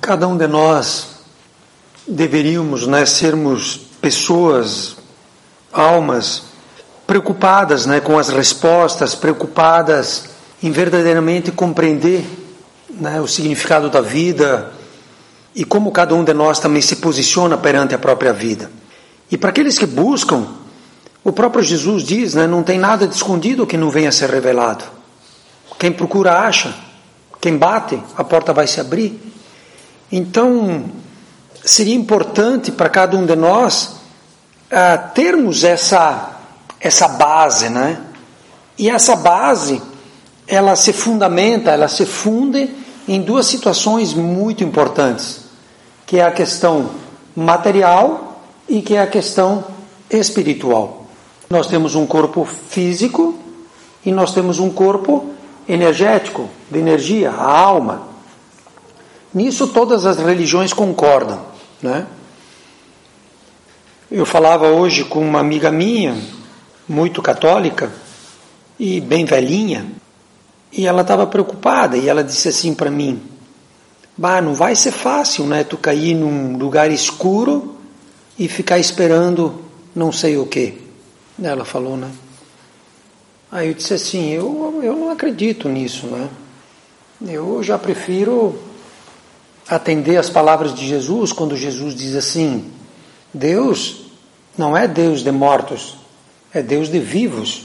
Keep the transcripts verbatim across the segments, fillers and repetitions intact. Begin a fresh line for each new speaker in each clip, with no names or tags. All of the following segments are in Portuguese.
Cada um de nós deveríamos, né, sermos pessoas, almas preocupadas, né, com as respostas, preocupadas em verdadeiramente compreender, né, o significado da vida e como cada um de nós também se posiciona perante a própria vida. E para aqueles que buscam, o próprio Jesus diz, né, não tem nada de escondido que não venha a ser revelado. Quem procura acha, quem bate, a porta vai se abrir. Então, seria importante para cada um de nós uh, termos essa, essa base, né? E essa base, ela se fundamenta, ela se funde em duas situações muito importantes, que é a questão material e que é a questão espiritual. Nós temos um corpo físico e nós temos um corpo energético, de energia, a alma. Nisso todas as religiões concordam, né? Eu falava hoje com uma amiga minha, muito católica e bem velhinha, e ela estava preocupada, e ela disse assim para mim: bah, não vai ser fácil, né, tu cair num lugar escuro e ficar esperando não sei o quê. Ela falou, né? Aí eu disse assim, eu, eu não acredito nisso, né? Eu já prefiro atender as palavras de Jesus, quando Jesus diz assim: Deus não é Deus de mortos, é Deus de vivos,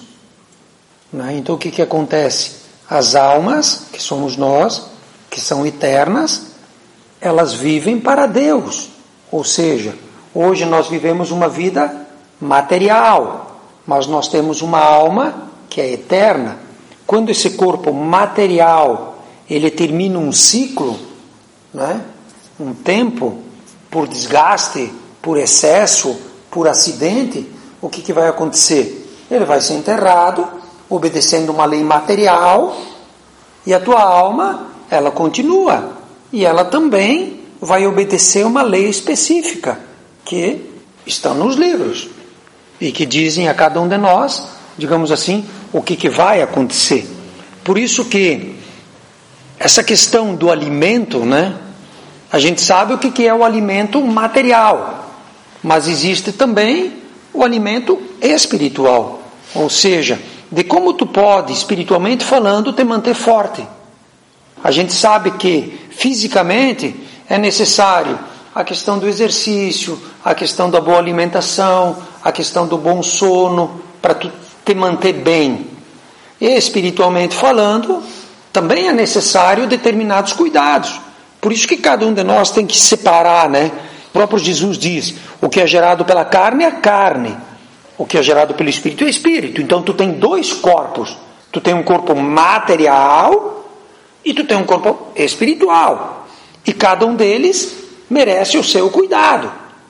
né? Então o que que acontece? As almas, que somos nós, que são eternas, elas vivem para Deus. Ou seja, hoje nós vivemos uma vida material, mas nós temos uma alma que é eterna. Quando esse corpo material ele termina um ciclo, né, um tempo, por desgaste, por excesso, por acidente, o que, que vai acontecer? Ele vai ser enterrado, obedecendo uma lei material, e a tua alma, ela continua, e ela também vai obedecer uma lei específica, que está nos livros, e que dizem a cada um de nós, digamos assim, o que, que vai acontecer. Por isso que essa questão do alimento, né? A gente sabe o que, que é o alimento material, mas existe também o alimento espiritual, ou seja, de como tu pode, espiritualmente falando, te manter forte. A gente sabe que fisicamente é necessário a questão do exercício, a questão da boa alimentação, a questão do bom sono, para tu te manter bem. E espiritualmente falando, também é necessário determinados cuidados. Por isso que cada um de nós tem que separar, né? O próprio Jesus diz, o que é gerado pela carne é carne, o que é gerado pelo Espírito é Espírito. Então tu tem dois corpos, tu tem um corpo material e tu tem um corpo espiritual. E cada um deles merece o seu cuidado.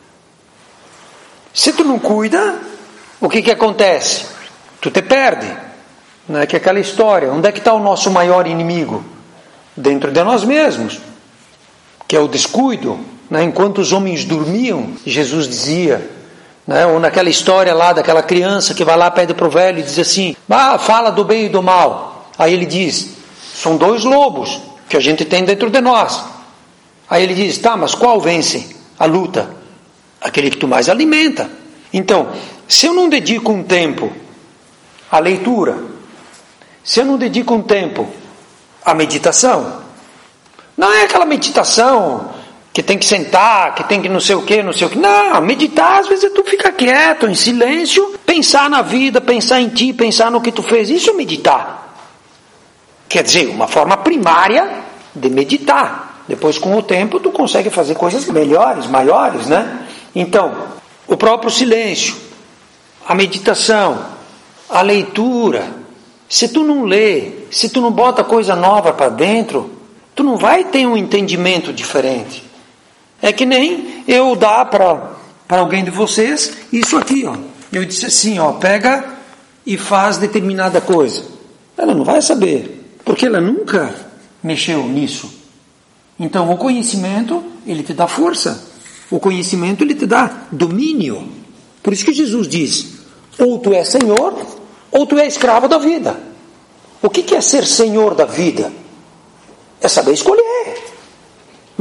Se tu não cuida, o que que acontece? Tu te perde. Não é que aquela história, onde é que está o nosso maior inimigo? Dentro de nós mesmos, que é o descuido, né? Enquanto os homens dormiam, Jesus dizia, né? Ou naquela história lá daquela criança que vai lá, pede para o velho e diz assim, ah, fala do bem e do mal. Aí ele diz, são dois lobos que a gente tem dentro de nós. Aí ele diz, tá, mas qual vence a luta? Aquele que tu mais alimenta. Então, se eu não dedico um tempo à leitura, se eu não dedico um tempo à meditação, não é aquela meditação que tem que sentar, que tem que não sei o que, não sei o que. Não, meditar às vezes é tu ficar quieto, em silêncio, pensar na vida, pensar em ti, pensar no que tu fez. Isso é meditar. Quer dizer, uma forma primária de meditar. Depois, com o tempo, tu consegue fazer coisas melhores, maiores, né? Então, o próprio silêncio, a meditação, a leitura. Se tu não lê, se tu não bota coisa nova para dentro, tu não vai ter um entendimento diferente. É que nem eu dar para para alguém de vocês isso aqui, ó. Eu disse assim, ó, pega e faz determinada coisa. Ela não vai saber, porque ela nunca mexeu nisso. Então o conhecimento, ele te dá força. O conhecimento, ele te dá domínio. Por isso que Jesus diz, ou tu és Senhor, ou tu és escravo da vida. O que é ser Senhor da vida? É saber escolher.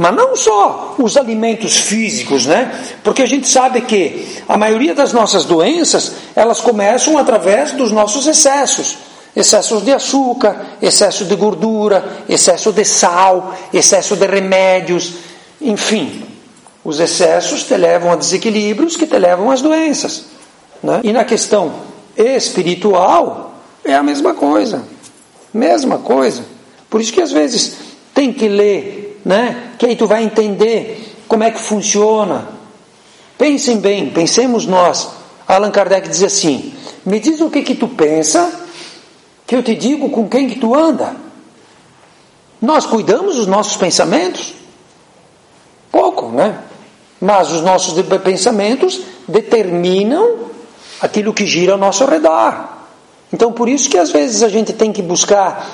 Mas não só os alimentos físicos, né? Porque a gente sabe que a maioria das nossas doenças, elas começam através dos nossos excessos. Excessos de açúcar, excesso de gordura, excesso de sal, excesso de remédios, enfim. Os excessos te levam a desequilíbrios que te levam às doenças, né? E na questão espiritual, é a mesma coisa. Mesma coisa. Por isso que às vezes tem que ler, né? Que aí tu vai entender como é que funciona. Pensem bem, pensemos nós. Allan Kardec diz assim: me diz o que que tu pensa, que eu te digo com quem que tu anda. Nós cuidamos dos nossos pensamentos? Pouco, né? Mas os nossos pensamentos determinam aquilo que gira ao nosso redor. Então por isso que às vezes a gente tem que buscar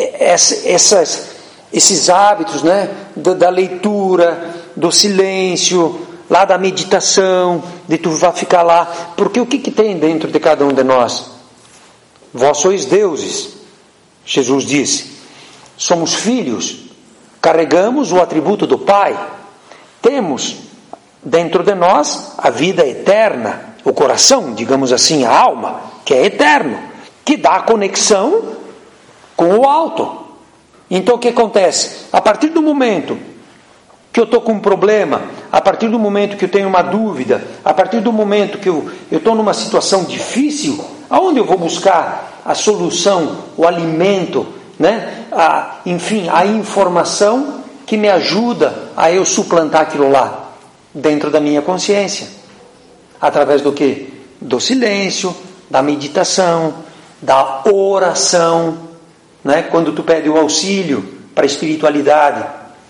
essas, esses hábitos, né? Da, da leitura, do silêncio, lá da meditação, de tu vai ficar lá. Porque o que, que tem dentro de cada um de nós? Vós sois deuses, Jesus disse. Somos filhos, carregamos o atributo do Pai. Temos dentro de nós a vida eterna, o coração, digamos assim, a alma, que é eterno, que dá conexão com o alto. Então o que acontece? A partir do momento que eu estou com um problema, a partir do momento que eu tenho uma dúvida, a partir do momento que eu estou numa situação difícil, aonde eu vou buscar a solução, o alimento, né? a, enfim, a informação que me ajuda a eu suplantar aquilo lá? Dentro da minha consciência. Através do quê? Do silêncio, da meditação, da oração, né? Quando tu pede o auxílio para a espiritualidade.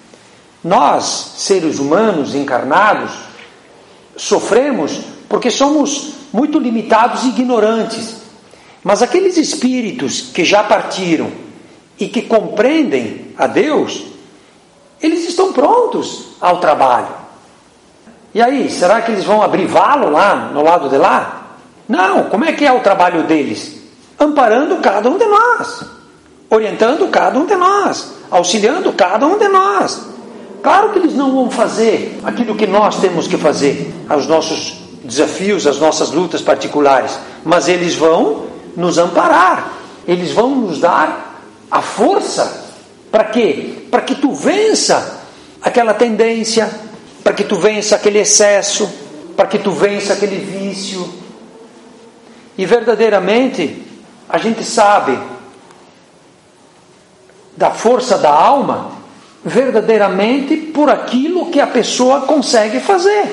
Nós, seres humanos encarnados, sofremos porque somos muito limitados e ignorantes. Mas aqueles espíritos que já partiram e que compreendem a Deus, eles estão prontos ao trabalho. E aí, será que eles vão abrir valo lá, no lado de lá? Não, como é que é o trabalho deles? Amparando cada um de nós, orientando cada um de nós, auxiliando cada um de nós. Claro que eles não vão fazer aquilo que nós temos que fazer, os nossos desafios, as nossas lutas particulares, mas eles vão nos amparar, eles vão nos dar a força. Para quê? Para que tu vença aquela tendência, para que tu vença aquele excesso, para que tu vença aquele vício. E verdadeiramente, a gente sabe da força da alma, verdadeiramente por aquilo que a pessoa consegue fazer.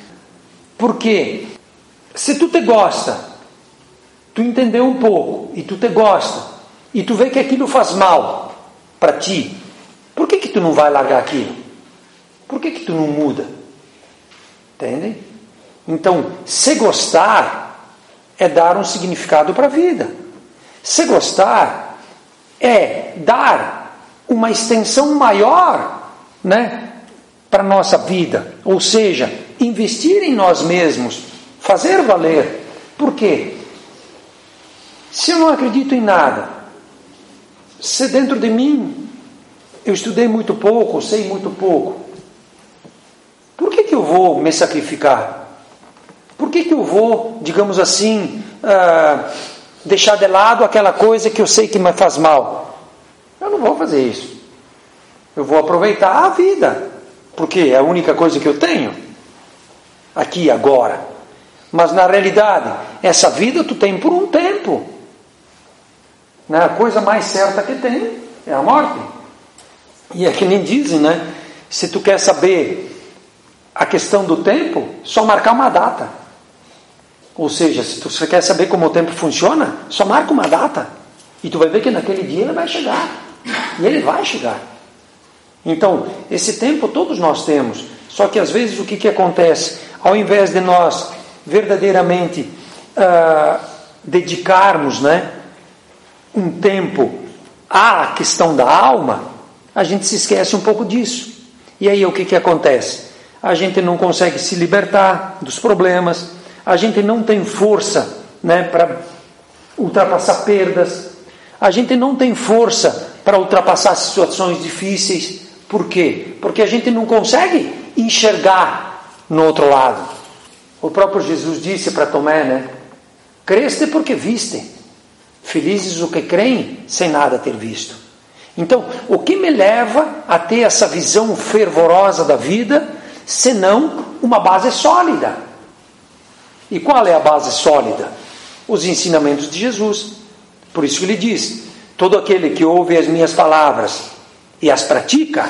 Porque se tu te gosta, tu entendeu um pouco, e tu te gosta, e tu vê que aquilo faz mal para ti, por que que tu não vai largar aquilo? Por que que tu não muda? Entende? Então, se gostar é dar um significado para a vida. Se gostar é dar uma extensão maior, né, para a nossa vida. Ou seja, investir em nós mesmos, fazer valer. Por quê? Se eu não acredito em nada, se dentro de mim eu estudei muito pouco, sei muito pouco, por que que eu vou me sacrificar? Por que que eu vou, digamos assim, uh, deixar de lado aquela coisa que eu sei que me faz mal? Eu não vou fazer isso. Eu vou aproveitar a vida, porque é a única coisa que eu tenho, aqui agora. Mas na realidade, essa vida tu tem por um tempo. Né? A coisa mais certa que tem é a morte. E é que nem dizem, né? Se tu quer saber a questão do tempo, só marcar uma data. Ou seja, se tu quer saber como o tempo funciona, só marca uma data. E tu vai ver que naquele dia ele vai chegar. E ele vai chegar. Então, esse tempo todos nós temos. Só que às vezes o que, que acontece? Ao invés de nós verdadeiramente uh, dedicarmos, né, um tempo à questão da alma, a gente se esquece um pouco disso. E aí o que, que acontece? A gente não consegue se libertar dos problemas, a gente não tem força, né, para ultrapassar perdas, a gente não tem força para ultrapassar situações difíceis. Por quê? Porque a gente não consegue enxergar no outro lado. O próprio Jesus disse para Tomé, né? Creste porque viste. Felizes os que creem sem nada ter visto. Então, o que me leva a ter essa visão fervorosa da vida, senão uma base sólida? E qual é a base sólida? Os ensinamentos de Jesus. Por isso que ele diz, todo aquele que ouve as minhas palavras e as pratica,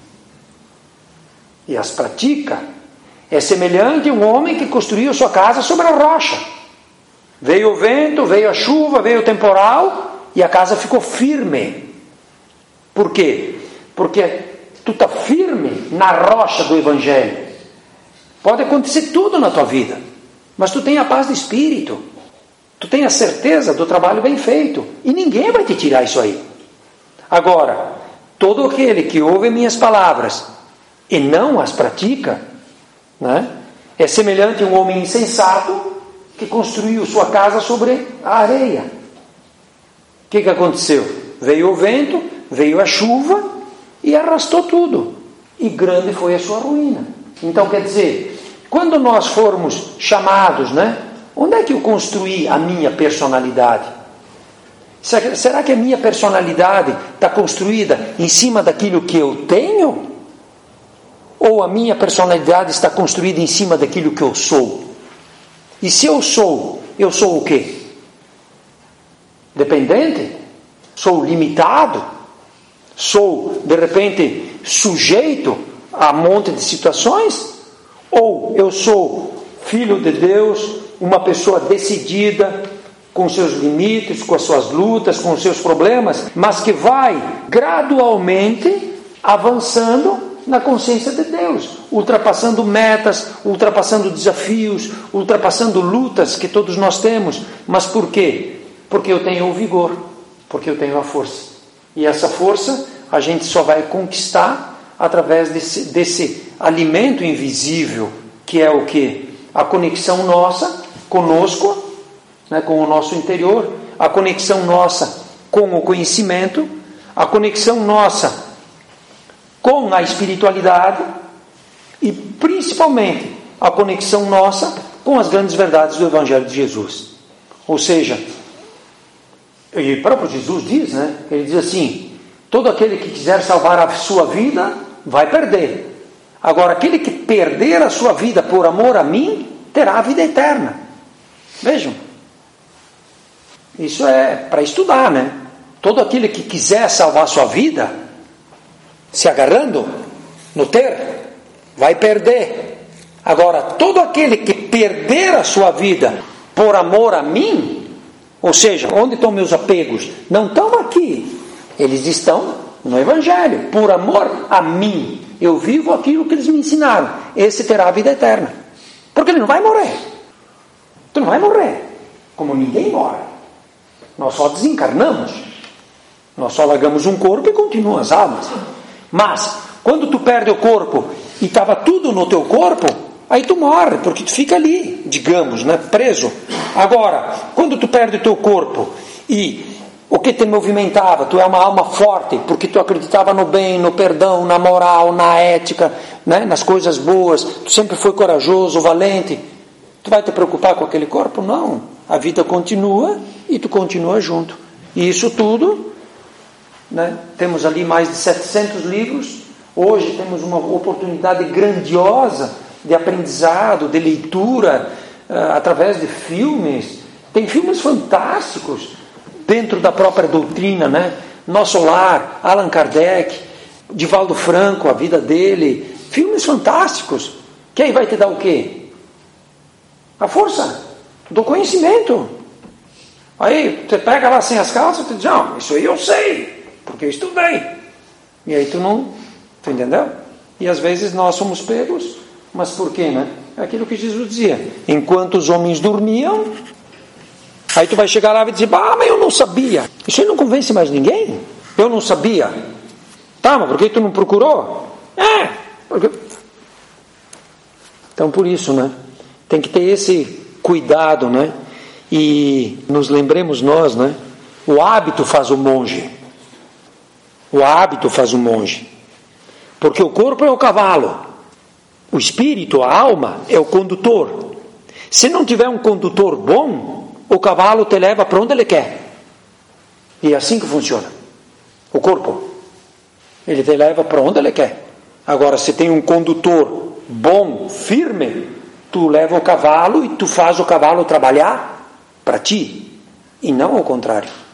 e as pratica, é semelhante a um homem que construiu sua casa sobre a rocha. Veio o vento, veio a chuva, veio o temporal, e a casa ficou firme. Por quê? Porque tu está firme na rocha do Evangelho. Pode acontecer tudo na tua vida, mas tu tem a paz de espírito. Tu tem a certeza do trabalho bem feito. E ninguém vai te tirar isso aí. Agora, todo aquele que ouve minhas palavras e não as pratica, né, é semelhante a um homem insensato que construiu sua casa sobre a areia. O que, que aconteceu? Veio o vento, veio a chuva e arrastou tudo. E grande foi a sua ruína. Então, quer dizer, quando nós formos chamados, né, onde é que eu construí a minha personalidade? Será que a minha personalidade está construída em cima daquilo que eu tenho? Ou a minha personalidade está construída em cima daquilo que eu sou? E se eu sou, eu sou o quê? Dependente? Sou limitado? Sou, de repente, sujeito a um monte de situações? Ou eu sou filho de Deus, uma pessoa decidida, com seus limites, com as suas lutas, com os seus problemas, mas que vai gradualmente avançando na consciência de Deus, ultrapassando metas, ultrapassando desafios, ultrapassando lutas que todos nós temos. Mas por quê? Porque eu tenho o vigor, porque eu tenho a força. E essa força a gente só vai conquistar através desse, desse alimento invisível, que é o quê? A conexão nossa conosco, né, com o nosso interior, a conexão nossa com o conhecimento, a conexão nossa com a espiritualidade e principalmente a conexão nossa com as grandes verdades do Evangelho de Jesus. Ou seja, e o próprio Jesus diz, né? Ele diz assim, todo aquele que quiser salvar a sua vida, vai perder. Agora, aquele que perder a sua vida por amor a mim, terá a vida eterna. Vejam, isso é para estudar, né? Todo aquele que quiser salvar a sua vida, se agarrando no ter, vai perder. Agora, todo aquele que perder a sua vida por amor a mim, ou seja, onde estão meus apegos? Não estão aqui, eles estão no Evangelho. Por amor a mim, eu vivo aquilo que eles me ensinaram. Esse terá a vida eterna, porque ele não vai morrer. Tu não vai morrer, como ninguém morre. Nós só desencarnamos, nós só largamos um corpo e continuam as almas. Mas, quando tu perde o corpo e estava tudo no teu corpo, aí tu morre, porque tu fica ali, digamos, né, preso. Agora, quando tu perde o teu corpo e o que te movimentava, tu é uma alma forte, porque tu acreditava no bem, no perdão, na moral, na ética, né, nas coisas boas, tu sempre foi corajoso, valente, tu vai te preocupar com aquele corpo? Não. A vida continua e tu continua junto. E isso tudo... Né? Temos ali mais de setecentos livros. Hoje temos uma oportunidade grandiosa de aprendizado, de leitura, uh, através de filmes. Tem filmes fantásticos dentro da própria doutrina, né? Nosso Lar, Allan Kardec, Divaldo Franco, a vida dele. Filmes fantásticos. Que aí vai te dar o quê? A força do conhecimento. Aí você pega lá sem as calças e diz, não, isso aí eu sei, porque eu estudei. E aí tu não, tu entendeu? E às vezes nós somos pegos, mas por quê, né? É aquilo que Jesus dizia, enquanto os homens dormiam, aí tu vai chegar lá e dizer, ah, mas eu não sabia. Isso aí não convence mais ninguém. Eu não sabia. Tá, mas por que tu não procurou? É, porque... Então por isso, né? Tem que ter esse cuidado, né? E nos lembremos nós, né? O hábito faz o monge. O hábito faz o monge. Porque o corpo é o cavalo, o espírito, a alma, é o condutor. Se não tiver um condutor bom, o cavalo te leva para onde ele quer. E é assim que funciona o corpo. Ele te leva para onde ele quer. Agora, se tem um condutor bom, firme, tu leva o cavalo e tu faz o cavalo trabalhar para ti, e não ao contrário.